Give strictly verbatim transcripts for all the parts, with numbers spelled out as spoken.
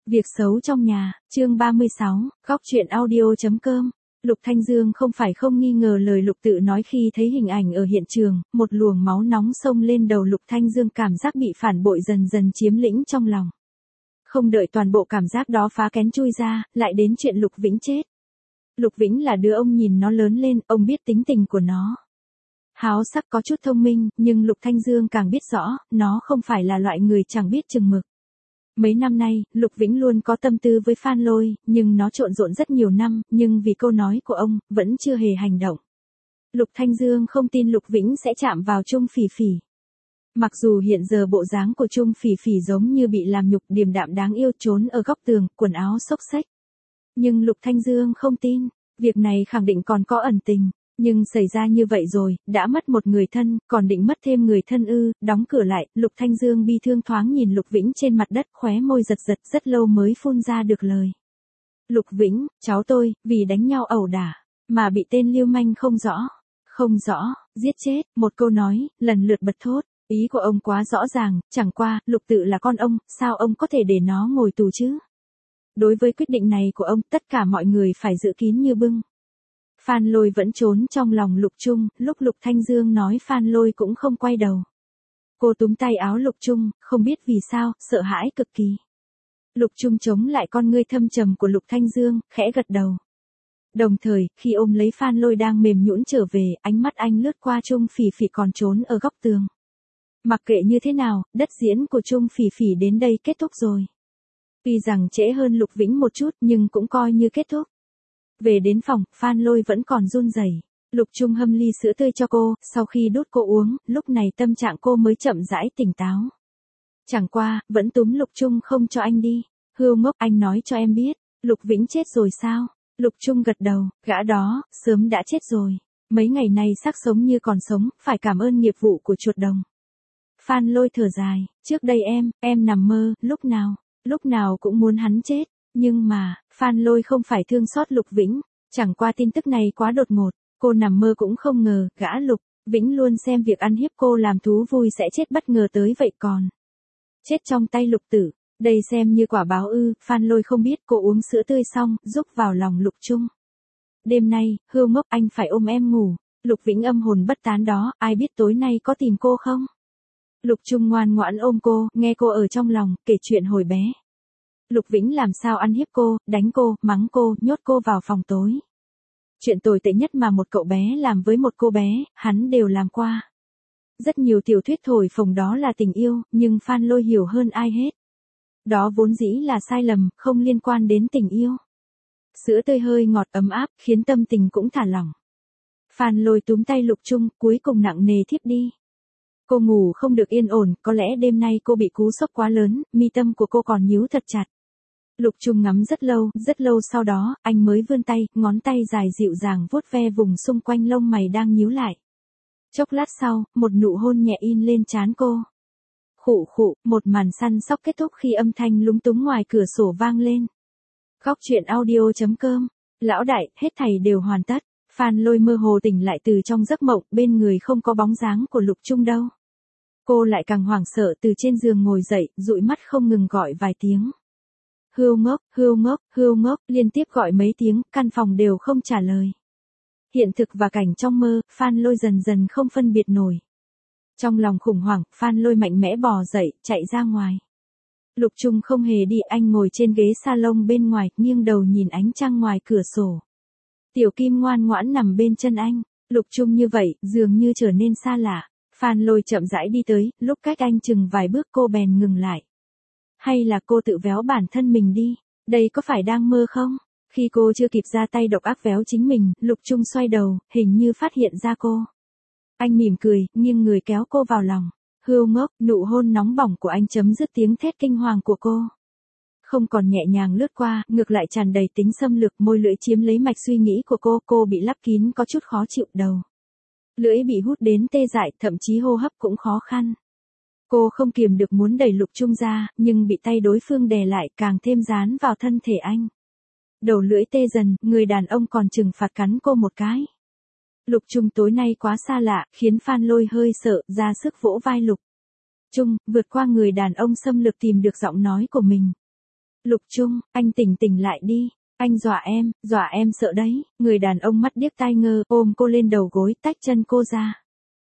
Việc xấu trong nhà, chương ba mươi sáu, góc truyện audio.com. Lục Thanh Dương không phải không nghi ngờ lời Lục Tự nói khi thấy hình ảnh ở hiện trường, một luồng máu nóng xông lên đầu Lục Thanh Dương, cảm giác bị phản bội dần dần chiếm lĩnh trong lòng. Không đợi toàn bộ cảm giác đó phá kén chui ra, lại đến chuyện Lục Vĩnh chết. Lục Vĩnh là đứa ông nhìn nó lớn lên, ông biết tính tình của nó. Háo sắc có chút thông minh, nhưng Lục Thanh Dương càng biết rõ, nó không phải là loại người chẳng biết chừng mực. Mấy năm nay, Lục Vĩnh luôn có tâm tư với Phan Lôi, nhưng nó trộn rộn rất nhiều năm, nhưng vì câu nói của ông, vẫn chưa hề hành động. Lục Thanh Dương không tin Lục Vĩnh sẽ chạm vào Trung Phỉ Phỉ. Mặc dù hiện giờ bộ dáng của Trung Phỉ Phỉ giống như bị làm nhục, điềm đạm đáng yêu, trốn ở góc tường, quần áo xốc xếch. Nhưng Lục Thanh Dương không tin, việc này khẳng định còn có ẩn tình. Nhưng xảy ra như vậy rồi, đã mất một người thân, còn định mất thêm người thân ư? Đóng cửa lại, Lục Thanh Dương bi thương thoáng nhìn Lục Vĩnh trên mặt đất, khóe môi giật giật, rất lâu mới phun ra được lời. Lục Vĩnh, cháu tôi, vì đánh nhau ẩu đả, mà bị tên lưu manh không rõ, không rõ, giết chết, một câu nói, lần lượt bật thốt. Ý của ông quá rõ ràng, chẳng qua, Lục Tự là con ông, sao ông có thể để nó ngồi tù chứ? Đối với quyết định này của ông, tất cả mọi người phải giữ kín như bưng. Phan Lôi vẫn trốn trong lòng Lục Trung, lúc Lục Thanh Dương nói Phan Lôi cũng không quay đầu. Cô túm tay áo Lục Trung, không biết vì sao, sợ hãi cực kỳ. Lục Trung chống lại con ngươi thâm trầm của Lục Thanh Dương, khẽ gật đầu. Đồng thời, khi ôm lấy Phan Lôi đang mềm nhũn trở về, ánh mắt anh lướt qua Trung Phỉ Phỉ còn trốn ở góc tường. Mặc kệ như thế nào, đất diễn của Trung Phỉ Phỉ đến đây kết thúc rồi. Tuy rằng trễ hơn Lục Vĩnh một chút nhưng cũng coi như kết thúc. Về đến phòng, Phan Lôi vẫn còn run rẩy. Lục Trung hâm ly sữa tươi cho cô, sau khi đút cô uống, lúc này tâm trạng cô mới chậm rãi tỉnh táo. Chẳng qua, vẫn túm Lục Trung không cho anh đi. Hươu ngốc, anh nói cho em biết, Lục Vĩnh chết rồi sao? Lục Trung gật đầu, gã đó, sớm đã chết rồi. Mấy ngày nay xác sống như còn sống, phải cảm ơn nghiệp vụ của chuột đồng. Phan Lôi thở dài, trước đây em, em nằm mơ, lúc nào, lúc nào cũng muốn hắn chết. Nhưng mà, Phan Lôi không phải thương xót Lục Vĩnh, chẳng qua tin tức này quá đột ngột, cô nằm mơ cũng không ngờ, gã Lục Vĩnh luôn xem việc ăn hiếp cô làm thú vui sẽ chết bất ngờ tới vậy còn. Chết trong tay Lục Tử, đây xem như quả báo ư? Phan Lôi không biết. Cô uống sữa tươi xong, rúc vào lòng Lục Trung. Đêm nay, hươu ngốc, anh phải ôm em ngủ. Lục Vĩnh âm hồn bất tán đó, ai biết tối nay có tìm cô không? Lục Trung ngoan ngoãn ôm cô, nghe cô ở trong lòng, kể chuyện hồi bé. Lục Vĩnh làm sao ăn hiếp cô, đánh cô, mắng cô, nhốt cô vào phòng tối. Chuyện tồi tệ nhất mà một cậu bé làm với một cô bé, hắn đều làm qua. Rất nhiều tiểu thuyết thổi phồng đó là tình yêu, nhưng Phan Lôi hiểu hơn ai hết. Đó vốn dĩ là sai lầm, không liên quan đến tình yêu. Sữa tươi hơi ngọt ấm áp, khiến tâm tình cũng thả lỏng. Phan Lôi túm tay Lục Trung, cuối cùng nặng nề thiếp đi. Cô ngủ không được yên ổn, có lẽ đêm nay cô bị cú sốc quá lớn, mi tâm của cô còn nhíu thật chặt. Lục Trung ngắm rất lâu, rất lâu sau đó, anh mới vươn tay, ngón tay dài dịu dàng vuốt ve vùng xung quanh lông mày đang nhíu lại. Chốc lát sau, một nụ hôn nhẹ in lên trán cô. Khụ khụ, một màn săn sóc kết thúc khi âm thanh lúng túng ngoài cửa sổ vang lên. Góc truyện audio.com. Lão đại, hết thảy đều hoàn tất. Phan Lôi mơ hồ tỉnh lại từ trong giấc mộng, bên người không có bóng dáng của Lục Trung đâu. Cô lại càng hoảng sợ, từ trên giường ngồi dậy, dụi mắt không ngừng gọi vài tiếng. Hươu ngốc, hươu ngốc, hươu ngốc, liên tiếp gọi mấy tiếng, căn phòng đều không trả lời. Hiện thực và cảnh trong mơ, Phan Lôi dần dần không phân biệt nổi. Trong lòng khủng hoảng, Phan Lôi mạnh mẽ bò dậy, chạy ra ngoài. Lục Trung không hề đi, anh ngồi trên ghế salon bên ngoài, nghiêng đầu nhìn ánh trăng ngoài cửa sổ. Tiểu Kim ngoan ngoãn nằm bên chân anh. Lục Trung như vậy, dường như trở nên xa lạ. Phan Lôi chậm rãi đi tới, lúc cách anh chừng vài bước cô bèn ngừng lại. Hay là cô tự véo bản thân mình đi, đây có phải đang mơ không? Khi cô chưa kịp ra tay độc ác véo chính mình, Lục Trung xoay đầu, hình như phát hiện ra cô. Anh mỉm cười, nghiêng người kéo cô vào lòng. Hươu ngốc, nụ hôn nóng bỏng của anh chấm dứt tiếng thét kinh hoàng của cô. Không còn nhẹ nhàng lướt qua, ngược lại tràn đầy tính xâm lược, môi lưỡi chiếm lấy mạch suy nghĩ của cô, cô bị lắp kín có chút khó chịu đầu. Lưỡi bị hút đến tê dại, thậm chí hô hấp cũng khó khăn. Cô không kiềm được muốn đẩy Lục Trung ra, nhưng bị tay đối phương đè lại, càng thêm dán vào thân thể anh. Đầu lưỡi tê dần, người đàn ông còn trừng phạt cắn cô một cái. Lục Trung tối nay quá xa lạ, khiến Phan Lôi hơi sợ, ra sức vỗ vai Lục Trung, vượt qua người đàn ông xâm lược tìm được giọng nói của mình. Lục Trung, anh tỉnh tỉnh lại đi. Anh dọa em, dọa em sợ đấy. Người đàn ông mắt điếc tai ngơ, ôm cô lên đầu gối, tách chân cô ra.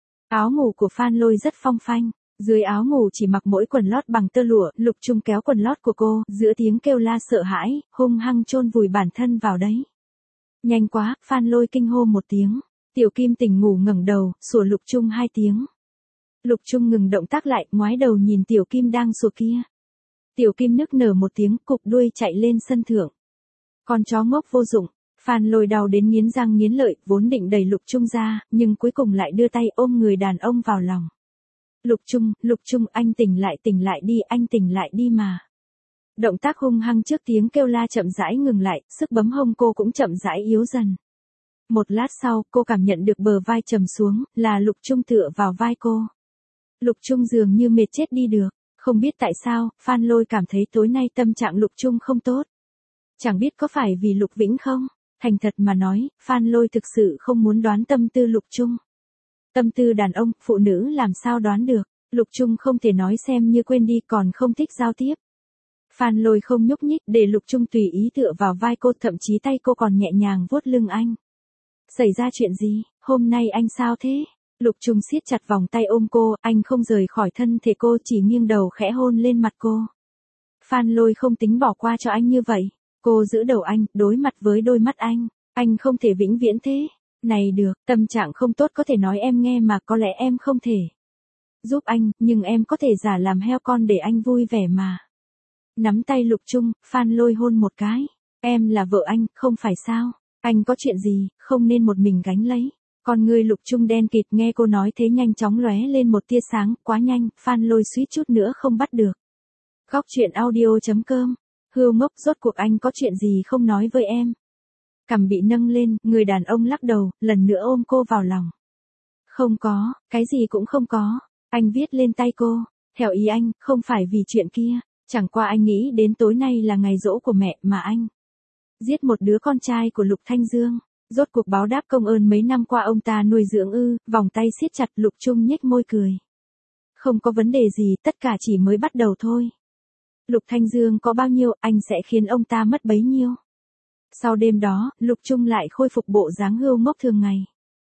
Áo ngủ của Phan Lôi rất phong phanh. Dưới áo ngủ chỉ mặc mỗi quần lót bằng tơ lụa, Lục Trung kéo quần lót của cô, giữa tiếng kêu la sợ hãi, hung hăng chôn vùi bản thân vào đấy. Nhanh quá, Phan Lôi kinh hô một tiếng. Tiểu Kim tỉnh ngủ ngẩng đầu, sủa Lục Trung hai tiếng. Lục Trung ngừng động tác lại, ngoái đầu nhìn Tiểu Kim đang sủa kia. Tiểu Kim nức nở một tiếng, cụp đuôi chạy lên sân thượng. Con chó ngốc vô dụng. Phan Lôi đau đến nghiến răng nghiến lợi, vốn định đẩy Lục Trung ra, nhưng cuối cùng lại đưa tay ôm người đàn ông vào lòng. Lục Trung, Lục Trung, anh tỉnh lại tỉnh lại đi, anh tỉnh lại đi mà. Động tác hung hăng trước tiếng kêu la chậm rãi ngừng lại, sức bấm hông cô cũng chậm rãi yếu dần. Một lát sau, cô cảm nhận được bờ vai trầm xuống, là Lục Trung tựa vào vai cô. Lục Trung dường như mệt chết đi được. Không biết tại sao, Phan Lôi cảm thấy tối nay tâm trạng Lục Trung không tốt. Chẳng biết có phải vì Lục Vĩnh không? Thành thật mà nói, Phan Lôi thực sự không muốn đoán tâm tư Lục Trung. Tâm tư đàn ông, phụ nữ làm sao đoán được. Lục Trung không thể nói xem như quên đi còn không thích giao tiếp. Phan Lôi không nhúc nhích để Lục Trung tùy ý tựa vào vai cô, thậm chí tay cô còn nhẹ nhàng vuốt lưng anh. Xảy ra chuyện gì, hôm nay anh sao thế? Lục Trung siết chặt vòng tay ôm cô, anh không rời khỏi thân thể cô, chỉ nghiêng đầu khẽ hôn lên mặt cô. Phan Lôi không tính bỏ qua cho anh như vậy. Cô giữ đầu anh, đối mặt với đôi mắt anh. Anh không thể vĩnh viễn thế. Này được, tâm trạng không tốt có thể nói em nghe mà, có lẽ em không thể giúp anh, nhưng em có thể giả làm heo con để anh vui vẻ mà. Nắm tay Lục Trung, Phan Lôi hôn một cái. Em là vợ anh, không phải sao? Anh có chuyện gì, không nên một mình gánh lấy. Con người Lục Trung đen kịt, nghe cô nói thế nhanh chóng lóe lên một tia sáng, quá nhanh, Phan Lôi suýt chút nữa không bắt được. Góc truyện audio chấm com. Hưu ngốc, rốt cuộc anh có chuyện gì không nói với em? Cằm bị nâng lên, người đàn ông lắc đầu, lần nữa ôm cô vào lòng. Không có, cái gì cũng không có. Anh viết lên tay cô. Theo ý anh, không phải vì chuyện kia. Chẳng qua anh nghĩ đến tối nay là ngày giỗ của mẹ mà anh giết một đứa con trai của Lục Thanh Dương. Rốt cuộc báo đáp công ơn mấy năm qua ông ta nuôi dưỡng ư, vòng tay siết chặt, Lục Trung nhếch môi cười. Không có vấn đề gì, tất cả chỉ mới bắt đầu thôi. Lục Thanh Dương có bao nhiêu, anh sẽ khiến ông ta mất bấy nhiêu. Sau đêm đó, Lục Trung lại khôi phục bộ dáng hưu ngốc thường ngày.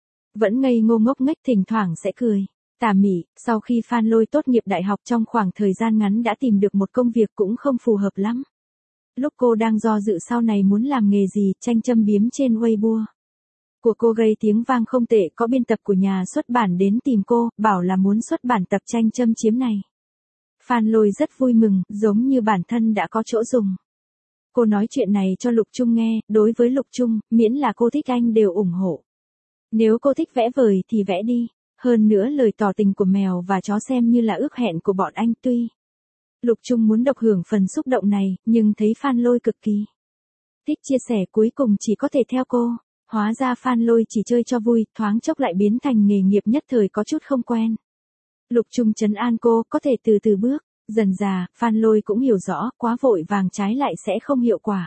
Vẫn ngây ngô ngốc nghếch, thỉnh thoảng sẽ cười. Tà mị, sau khi Phan Lôi tốt nghiệp đại học trong khoảng thời gian ngắn đã tìm được một công việc cũng không phù hợp lắm. Lúc cô đang do dự sau này muốn làm nghề gì, tranh châm biếm trên Weibo của cô gây tiếng vang không tệ, có biên tập của nhà xuất bản đến tìm cô, bảo là muốn xuất bản tập tranh châm chiếm này. Phan Lôi rất vui mừng, giống như bản thân đã có chỗ dùng. Cô nói chuyện này cho Lục Trung nghe, đối với Lục Trung, miễn là cô thích anh đều ủng hộ. Nếu cô thích vẽ vời thì vẽ đi. Hơn nữa lời tỏ tình của mèo và chó xem như là ước hẹn của bọn anh. Tuy Lục Trung muốn độc hưởng phần xúc động này, nhưng thấy Phan Lôi cực kỳ thích chia sẻ, cuối cùng chỉ có thể theo cô. Hóa ra Phan Lôi chỉ chơi cho vui, thoáng chốc lại biến thành nghề nghiệp, nhất thời có chút không quen. Lục Trung trấn an cô, có thể từ từ bước. Dần dà, Phan Lôi cũng hiểu rõ, quá vội vàng trái lại sẽ không hiệu quả.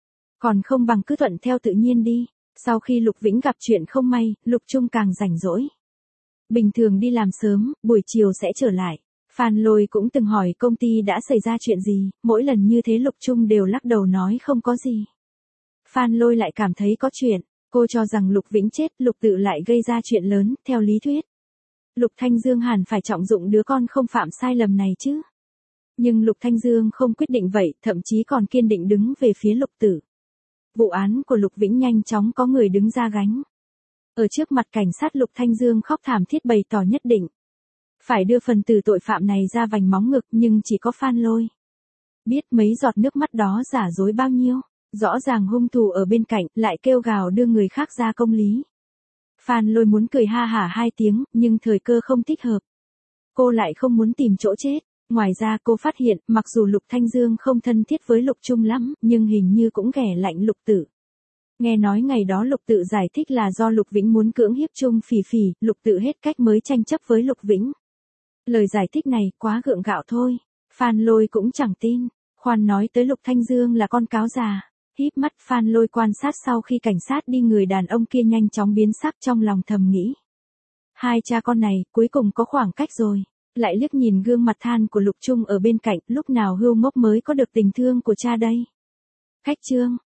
Còn không bằng cứ thuận theo tự nhiên đi. Sau khi Lục Vĩnh gặp chuyện không may, Lục Trung càng rảnh rỗi. Bình thường đi làm sớm, buổi chiều sẽ trở lại. Phan Lôi cũng từng hỏi công ty đã xảy ra chuyện gì, mỗi lần như thế Lục Trung đều lắc đầu nói không có gì. Phan Lôi lại cảm thấy có chuyện, cô cho rằng Lục Vĩnh chết, Lục Tự lại gây ra chuyện lớn, theo lý thuyết. Lục Thanh Dương hẳn phải trọng dụng đứa con không phạm sai lầm này chứ. Nhưng Lục Thanh Dương không quyết định vậy, thậm chí còn kiên định đứng về phía Lục Tử. Vụ án của Lục Vĩnh nhanh chóng có người đứng ra gánh. Ở trước mặt cảnh sát, Lục Thanh Dương khóc thảm thiết bày tỏ nhất định phải đưa phần tử tội phạm này ra vành móng ngực, nhưng chỉ có Phan Lôi biết mấy giọt nước mắt đó giả dối bao nhiêu. Rõ ràng hung thủ ở bên cạnh, lại kêu gào đưa người khác ra công lý. Phan Lôi muốn cười ha hả hai tiếng, nhưng thời cơ không thích hợp. Cô lại không muốn tìm chỗ chết. Ngoài ra cô phát hiện, mặc dù Lục Thanh Dương không thân thiết với Lục Trung lắm, nhưng hình như cũng ghẻ lạnh Lục Tử. Nghe nói ngày đó Lục Tự giải thích là do Lục Vĩnh muốn cưỡng hiếp Trung Phỉ Phỉ, Lục Tự hết cách mới tranh chấp với Lục Vĩnh. Lời giải thích này quá gượng gạo thôi. Phan Lôi cũng chẳng tin. Khoan nói tới Lục Thanh Dương là con cáo già. Híp mắt, Phan Lôi quan sát sau khi cảnh sát đi, người đàn ông kia nhanh chóng biến sắc, trong lòng thầm nghĩ. Hai cha con này, cuối cùng có khoảng cách rồi. Lại liếc nhìn gương mặt than của Lục Trung ở bên cạnh, lúc nào Hưu Ngốc mới có được tình thương của cha đây. Khách Trương,